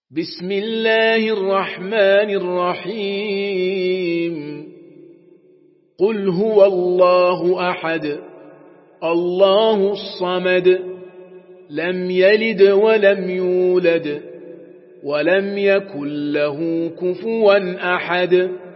بسم الله الرحمن الرحيم قل هو الله أحد الله الصمد لم يلد ولم يولد ولم يكن له كفوا أحد